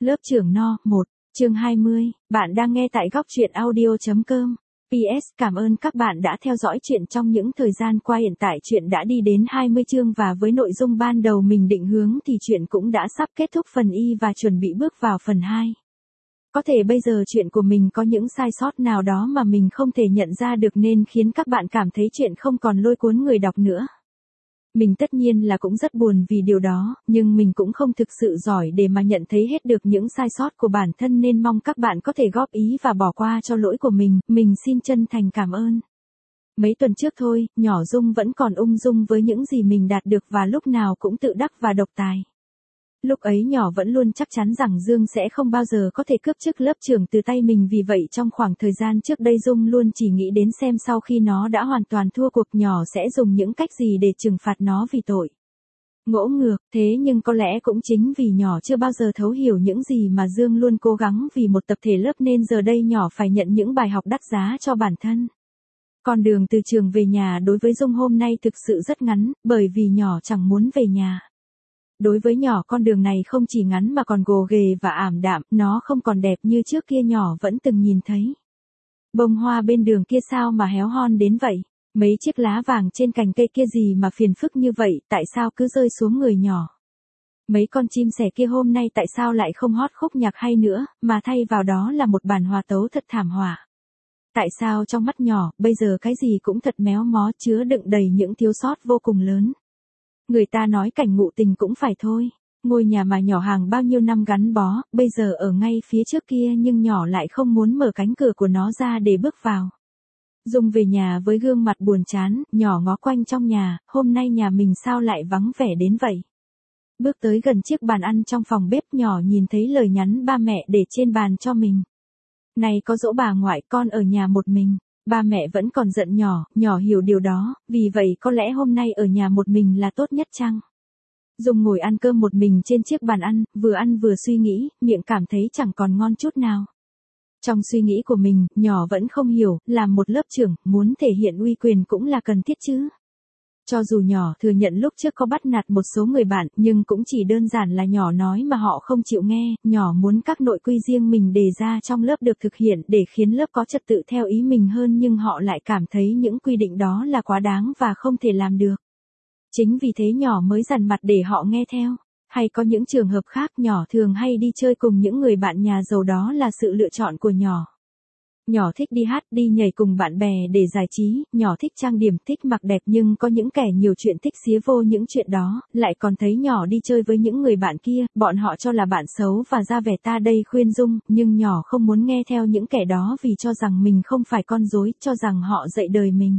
Lớp trưởng No. 1, chương 20, bạn đang nghe tại góc truyện audio.com. PS, cảm ơn các bạn đã theo dõi chuyện trong những thời gian qua. Hiện tại chuyện đã đi đến 20 chương và với nội dung ban đầu mình định hướng thì chuyện cũng đã sắp kết thúc phần y và chuẩn bị bước vào phần 2. Có thể bây giờ chuyện của mình có những sai sót nào đó mà mình không thể nhận ra được nên khiến các bạn cảm thấy chuyện không còn lôi cuốn người đọc nữa. Mình tất nhiên là cũng rất buồn vì điều đó, nhưng mình cũng không thực sự giỏi để mà nhận thấy hết được những sai sót của bản thân nên mong các bạn có thể góp ý và bỏ qua cho lỗi của mình xin chân thành cảm ơn. Mấy tuần trước thôi, nhỏ Dung vẫn còn ung dung với những gì mình đạt được và lúc nào cũng tự đắc và độc tài. Lúc ấy nhỏ vẫn luôn chắc chắn rằng Dương sẽ không bao giờ có thể cướp chức lớp trưởng từ tay mình, vì vậy trong khoảng thời gian trước đây Dung luôn chỉ nghĩ đến xem sau khi nó đã hoàn toàn thua cuộc nhỏ sẽ dùng những cách gì để trừng phạt nó vì tội. Ngỗ ngược, thế nhưng có lẽ cũng chính vì nhỏ chưa bao giờ thấu hiểu những gì mà Dương luôn cố gắng vì một tập thể lớp nên giờ đây nhỏ phải nhận những bài học đắt giá cho bản thân. Con đường từ trường về nhà đối với Dung hôm nay thực sự rất ngắn, bởi vì nhỏ chẳng muốn về nhà. Đối với nhỏ con đường này không chỉ ngắn mà còn gồ ghề và ảm đạm, nó không còn đẹp như trước kia nhỏ vẫn từng nhìn thấy. Bông hoa bên đường kia sao mà héo hon đến vậy? Mấy chiếc lá vàng trên cành cây kia gì mà phiền phức như vậy, tại sao cứ rơi xuống người nhỏ? Mấy con chim sẻ kia hôm nay tại sao lại không hót khúc nhạc hay nữa, mà thay vào đó là một bản hòa tấu thật thảm họa? Tại sao trong mắt nhỏ, bây giờ cái gì cũng thật méo mó, chứa đựng đầy những thiếu sót vô cùng lớn? Người ta nói cảnh ngụ tình cũng phải thôi. Ngôi nhà mà nhỏ hàng bao nhiêu năm gắn bó, bây giờ ở ngay phía trước kia nhưng nhỏ lại không muốn mở cánh cửa của nó ra để bước vào. Dung về nhà với gương mặt buồn chán, nhỏ ngó quanh trong nhà, hôm nay nhà mình sao lại vắng vẻ đến vậy? Bước tới gần chiếc bàn ăn trong phòng bếp, nhỏ nhìn thấy lời nhắn ba mẹ để trên bàn cho mình. Này có dỗ bà ngoại, con ở nhà một mình. Ba mẹ vẫn còn giận nhỏ hiểu điều đó, vì vậy có lẽ hôm nay ở nhà một mình là tốt nhất chăng? Dung ngồi ăn cơm một mình trên chiếc bàn ăn vừa suy nghĩ, miệng cảm thấy chẳng còn ngon chút nào. Trong suy nghĩ của mình, nhỏ vẫn không hiểu, làm một lớp trưởng, muốn thể hiện uy quyền cũng là cần thiết chứ. Cho dù nhỏ thừa nhận lúc trước có bắt nạt một số người bạn, nhưng cũng chỉ đơn giản là nhỏ nói mà họ không chịu nghe, nhỏ muốn các nội quy riêng mình đề ra trong lớp được thực hiện để khiến lớp có trật tự theo ý mình hơn, nhưng họ lại cảm thấy những quy định đó là quá đáng và không thể làm được. Chính vì thế nhỏ mới dằn mặt để họ nghe theo. Hay có những trường hợp khác, nhỏ thường hay đi chơi cùng những người bạn nhà giàu, đó là sự lựa chọn của nhỏ. Nhỏ thích đi hát, đi nhảy cùng bạn bè để giải trí, nhỏ thích trang điểm, thích mặc đẹp, nhưng có những kẻ nhiều chuyện thích xía vô những chuyện đó, lại còn thấy nhỏ đi chơi với những người bạn kia, bọn họ cho là bạn xấu và ra vẻ ta đây khuyên Dung, nhưng nhỏ không muốn nghe theo những kẻ đó vì cho rằng mình không phải con rối, cho rằng họ dạy đời mình.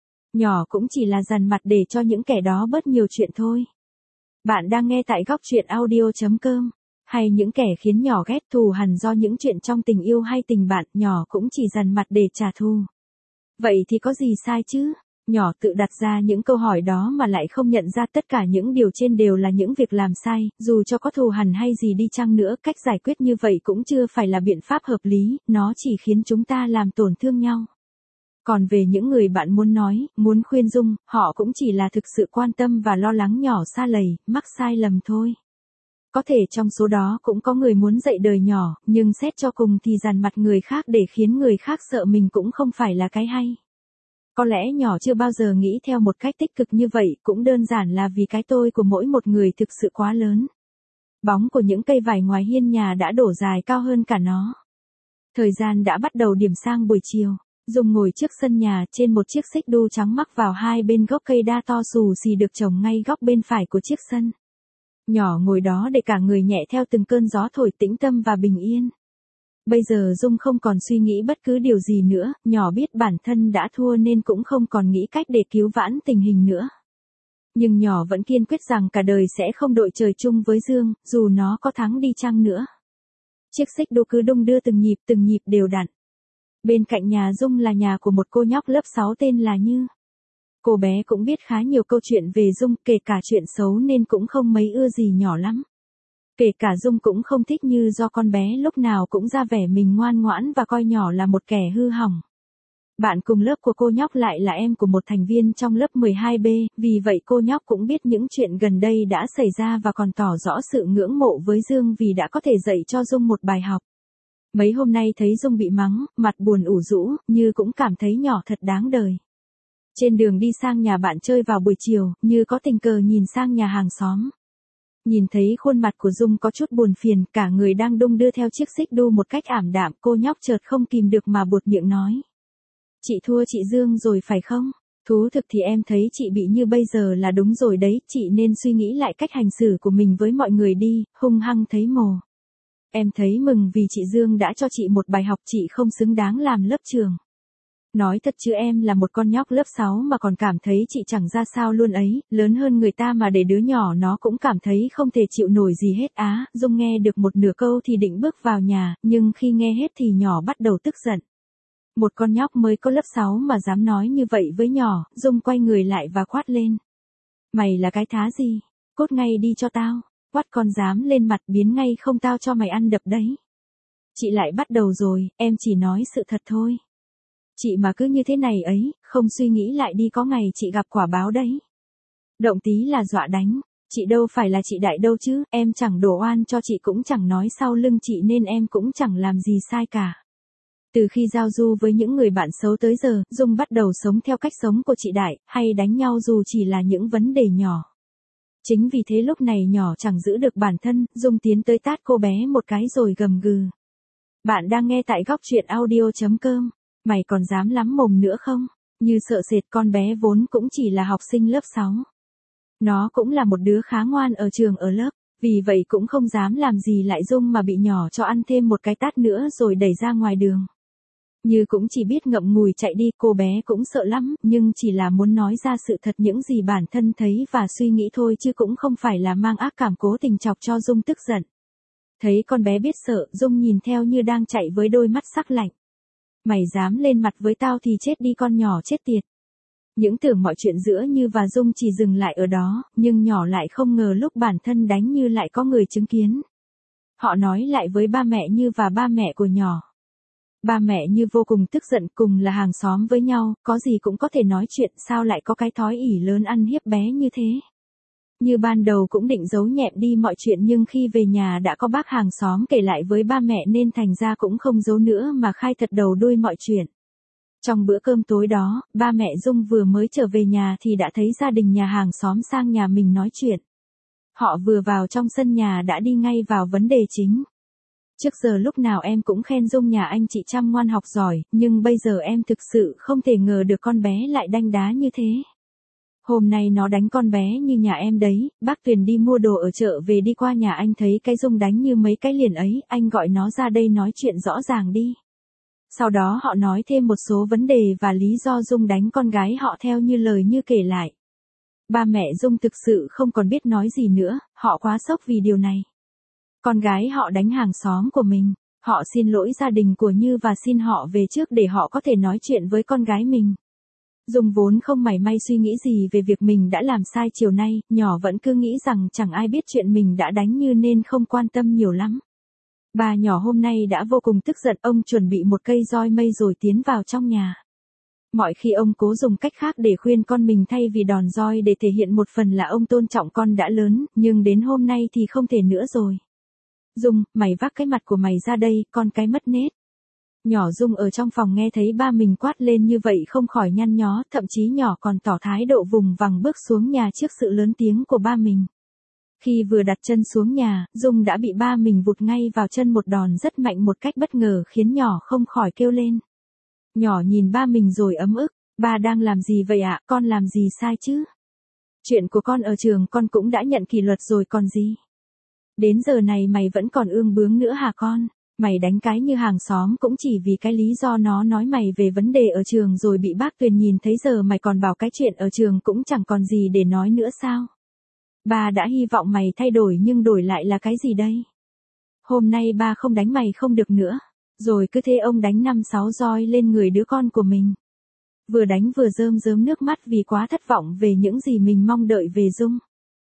Nhỏ cũng chỉ là dằn mặt để cho những kẻ đó bớt nhiều chuyện thôi. Bạn đang nghe tại góc truyện audio.com. Hay những kẻ khiến nhỏ ghét, thù hằn do những chuyện trong tình yêu hay tình bạn, nhỏ cũng chỉ dằn mặt để trả thù. Vậy thì có gì sai chứ? Nhỏ tự đặt ra những câu hỏi đó mà lại không nhận ra tất cả những điều trên đều là những việc làm sai, dù cho có thù hằn hay gì đi chăng nữa, cách giải quyết như vậy cũng chưa phải là biện pháp hợp lý, nó chỉ khiến chúng ta làm tổn thương nhau. Còn về những người bạn muốn nói, muốn khuyên Dung, họ cũng chỉ là thực sự quan tâm và lo lắng nhỏ sa lầy, mắc sai lầm thôi. Có thể trong số đó cũng có người muốn dạy đời nhỏ, nhưng xét cho cùng thì dằn mặt người khác để khiến người khác sợ mình cũng không phải là cái hay. Có lẽ nhỏ chưa bao giờ nghĩ theo một cách tích cực như vậy, cũng đơn giản là vì cái tôi của mỗi một người thực sự quá lớn. Bóng của những cây vải ngoài hiên nhà đã đổ dài cao hơn cả nó. Thời gian đã bắt đầu điểm sang buổi chiều. Dung ngồi trước sân nhà trên một chiếc xích đu trắng mắc vào hai bên gốc cây đa to xù xì được trồng ngay góc bên phải của chiếc sân. Nhỏ ngồi đó để cả người nhẹ theo từng cơn gió thổi, tĩnh tâm và bình yên. Bây giờ Dung không còn suy nghĩ bất cứ điều gì nữa, nhỏ biết bản thân đã thua nên cũng không còn nghĩ cách để cứu vãn tình hình nữa. Nhưng nhỏ vẫn kiên quyết rằng cả đời sẽ không đội trời chung với Dương, dù nó có thắng đi chăng nữa. Chiếc xích đu cứ đung đưa từng nhịp đều đặn. Bên cạnh nhà Dung là nhà của một cô nhóc lớp 6 tên là Như. Cô bé cũng biết khá nhiều câu chuyện về Dung, kể cả chuyện xấu nên cũng không mấy ưa gì nhỏ lắm. Kể cả Dung cũng không thích Như do con bé lúc nào cũng ra vẻ mình ngoan ngoãn và coi nhỏ là một kẻ hư hỏng. Bạn cùng lớp của cô nhóc lại là em của một thành viên trong lớp 12B, vì vậy cô nhóc cũng biết những chuyện gần đây đã xảy ra và còn tỏ rõ sự ngưỡng mộ với Dương vì đã có thể dạy cho Dung một bài học. Mấy hôm nay thấy Dung bị mắng, mặt buồn ủ rũ, Như cũng cảm thấy nhỏ thật đáng đời. Trên đường đi sang nhà bạn chơi vào buổi chiều, Như có tình cờ nhìn sang nhà hàng xóm. Nhìn thấy khuôn mặt của Dung có chút buồn phiền, cả người đang đung đưa theo chiếc xích đu một cách ảm đạm, cô nhóc chợt không kìm được mà buột miệng nói. Chị thua chị Dương rồi phải không? Thú thực thì em thấy chị bị như bây giờ là đúng rồi đấy, chị nên suy nghĩ lại cách hành xử của mình với mọi người đi, hung hăng thấy mồ. Em thấy mừng vì chị Dương đã cho chị một bài học, chị không xứng đáng làm lớp trưởng. Nói thật chứ em là một con nhóc lớp 6 mà còn cảm thấy chị chẳng ra sao luôn ấy, lớn hơn người ta mà để đứa nhỏ nó cũng cảm thấy không thể chịu nổi gì hết á. Dung nghe được một nửa câu thì định bước vào nhà, nhưng khi nghe hết thì nhỏ bắt đầu tức giận. Một con nhóc mới có lớp 6 mà dám nói như vậy với nhỏ, Dung quay người lại và quát lên. Mày là cái thá gì? Cút ngay đi cho tao, quát con dám lên mặt biến ngay không tao cho mày ăn đập đấy. Chị lại bắt đầu rồi, em chỉ nói sự thật thôi. Chị mà cứ như thế này ấy, không suy nghĩ lại đi có ngày chị gặp quả báo đấy. Động tí là dọa đánh, chị đâu phải là chị đại đâu chứ, em chẳng đổ oan cho chị cũng chẳng nói sau lưng chị nên em cũng chẳng làm gì sai cả. Từ khi giao du với những người bạn xấu tới giờ, Dung bắt đầu sống theo cách sống của chị Đại, hay đánh nhau dù chỉ là những vấn đề nhỏ. Chính vì thế lúc này nhỏ chẳng giữ được bản thân, Dung tiến tới tát cô bé một cái rồi gầm gừ. Bạn đang nghe tại góc truyện audio.com. Mày còn dám lắm mồm nữa không? Như sợ sệt, con bé vốn cũng chỉ là học sinh lớp 6. Nó cũng là một đứa khá ngoan ở trường ở lớp, vì vậy cũng không dám làm gì lại Dung mà bị nhỏ cho ăn thêm một cái tát nữa rồi đẩy ra ngoài đường. Như cũng chỉ biết ngậm ngùi chạy đi, cô bé cũng sợ lắm, nhưng chỉ là muốn nói ra sự thật những gì bản thân thấy và suy nghĩ thôi chứ cũng không phải là mang ác cảm cố tình chọc cho Dung tức giận. Thấy con bé biết sợ, Dung nhìn theo Như đang chạy với đôi mắt sắc lạnh. Mày dám lên mặt với tao thì chết đi con nhỏ chết tiệt. Những tưởng mọi chuyện giữa Như và Dung chỉ dừng lại ở đó, nhưng nhỏ lại không ngờ lúc bản thân đánh Như lại có người chứng kiến. Họ nói lại với ba mẹ Như và ba mẹ của nhỏ. Ba mẹ Như vô cùng tức giận, cùng là hàng xóm với nhau, có gì cũng có thể nói chuyện, sao lại có cái thói ỷ lớn ăn hiếp bé như thế. Như ban đầu cũng định giấu nhẹm đi mọi chuyện nhưng khi về nhà đã có bác hàng xóm kể lại với ba mẹ nên thành ra cũng không giấu nữa mà khai thật đầu đuôi mọi chuyện. Trong bữa cơm tối đó, ba mẹ Dung vừa mới trở về nhà thì đã thấy gia đình nhà hàng xóm sang nhà mình nói chuyện. Họ vừa vào trong sân nhà đã đi ngay vào vấn đề chính. Trước giờ lúc nào em cũng khen Dung nhà anh chị chăm ngoan học giỏi, nhưng bây giờ em thực sự không thể ngờ được con bé lại đanh đá như thế. Hôm nay nó đánh con bé như nhà em đấy, bác Tuyền đi mua đồ ở chợ về đi qua nhà anh thấy cái Dung đánh như mấy cái liền ấy, anh gọi nó ra đây nói chuyện rõ ràng đi. Sau đó họ nói thêm một số vấn đề và lý do Dung đánh con gái họ theo như lời Như kể lại. Ba mẹ Dung thực sự không còn biết nói gì nữa, họ quá sốc vì điều này. Con gái họ đánh hàng xóm của mình, họ xin lỗi gia đình của Như và xin họ về trước để họ có thể nói chuyện với con gái mình. Dung vốn không mảy may suy nghĩ gì về việc mình đã làm sai chiều nay, nhỏ vẫn cứ nghĩ rằng chẳng ai biết chuyện mình đã đánh Như nên không quan tâm nhiều lắm. Bà nhỏ hôm nay đã vô cùng tức giận, ông chuẩn bị một cây roi mây rồi tiến vào trong nhà. Mọi khi ông cố dùng cách khác để khuyên con mình thay vì đòn roi để thể hiện một phần là ông tôn trọng con đã lớn, nhưng đến hôm nay thì không thể nữa rồi. Dung, mày vác cái mặt của mày ra đây, con cái mất nết. Nhỏ Dung ở trong phòng nghe thấy ba mình quát lên như vậy không khỏi nhăn nhó, thậm chí nhỏ còn tỏ thái độ vùng vằng bước xuống nhà trước sự lớn tiếng của ba mình. Khi vừa đặt chân xuống nhà, Dung đã bị ba mình vụt ngay vào chân một đòn rất mạnh một cách bất ngờ khiến nhỏ không khỏi kêu lên. Nhỏ nhìn ba mình rồi ấm ức, ba đang làm gì vậy ạ, con làm gì sai chứ? Chuyện của con ở trường con cũng đã nhận kỷ luật rồi còn gì? Đến giờ này mày vẫn còn ương bướng nữa hả con? Mày đánh cái như hàng xóm cũng chỉ vì cái lý do nó nói mày về vấn đề ở trường rồi bị bác Tuyền nhìn thấy, giờ mày còn bảo cái chuyện ở trường cũng chẳng còn gì để nói nữa sao? Ba đã hy vọng mày thay đổi nhưng đổi lại là cái gì đây? Hôm nay ba không đánh mày không được nữa. Rồi cứ thế ông đánh 5-6 roi lên người đứa con của mình. Vừa đánh vừa rơm rớm nước mắt vì quá thất vọng về những gì mình mong đợi về Dung.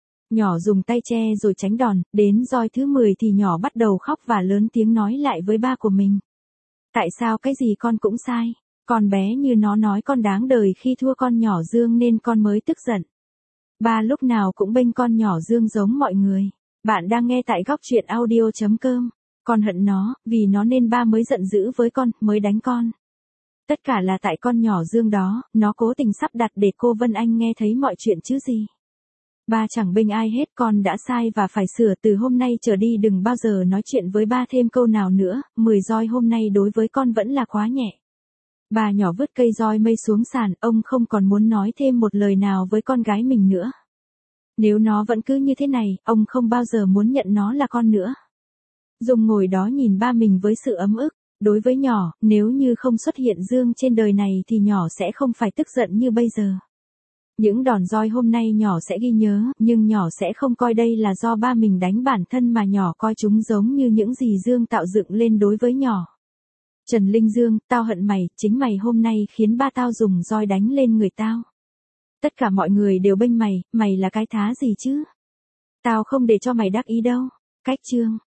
Nhỏ dùng tay che rồi tránh đòn, đến roi thứ 10 thì nhỏ bắt đầu khóc và lớn tiếng nói lại với ba của mình. Tại sao cái gì con cũng sai? Con bé như nó nói con đáng đời khi thua con nhỏ Dương nên con mới tức giận. Ba lúc nào cũng bênh con nhỏ Dương giống mọi người. Bạn đang nghe tại góc truyện audio.com. Con hận nó, vì nó nên ba mới giận dữ với con, mới đánh con. Tất cả là tại con nhỏ Dương đó, nó cố tình sắp đặt để cô Vân Anh nghe thấy mọi chuyện chứ gì. Ba chẳng bênh ai hết, con đã sai và phải sửa, từ hôm nay trở đi đừng bao giờ nói chuyện với ba thêm câu nào nữa, 10 roi hôm nay đối với con vẫn là quá nhẹ. Bà nhỏ vứt cây roi mây xuống sàn, ông không còn muốn nói thêm một lời nào với con gái mình nữa. Nếu nó vẫn cứ như thế này, ông không bao giờ muốn nhận nó là con nữa. Dung ngồi đó nhìn ba mình với sự ấm ức. Đối với nhỏ, nếu như không xuất hiện Dương trên đời này thì nhỏ sẽ không phải tức giận như bây giờ. Những đòn roi hôm nay nhỏ sẽ ghi nhớ, nhưng nhỏ sẽ không coi đây là do ba mình đánh bản thân mà nhỏ coi chúng giống như những gì Dương tạo dựng lên đối với nhỏ. Trần Linh Dương, tao hận mày, chính mày hôm nay khiến ba tao dùng roi đánh lên người tao. Tất cả mọi người đều bênh mày, mày là cái thá gì chứ? Tao không để cho mày đắc ý đâu. Cách chương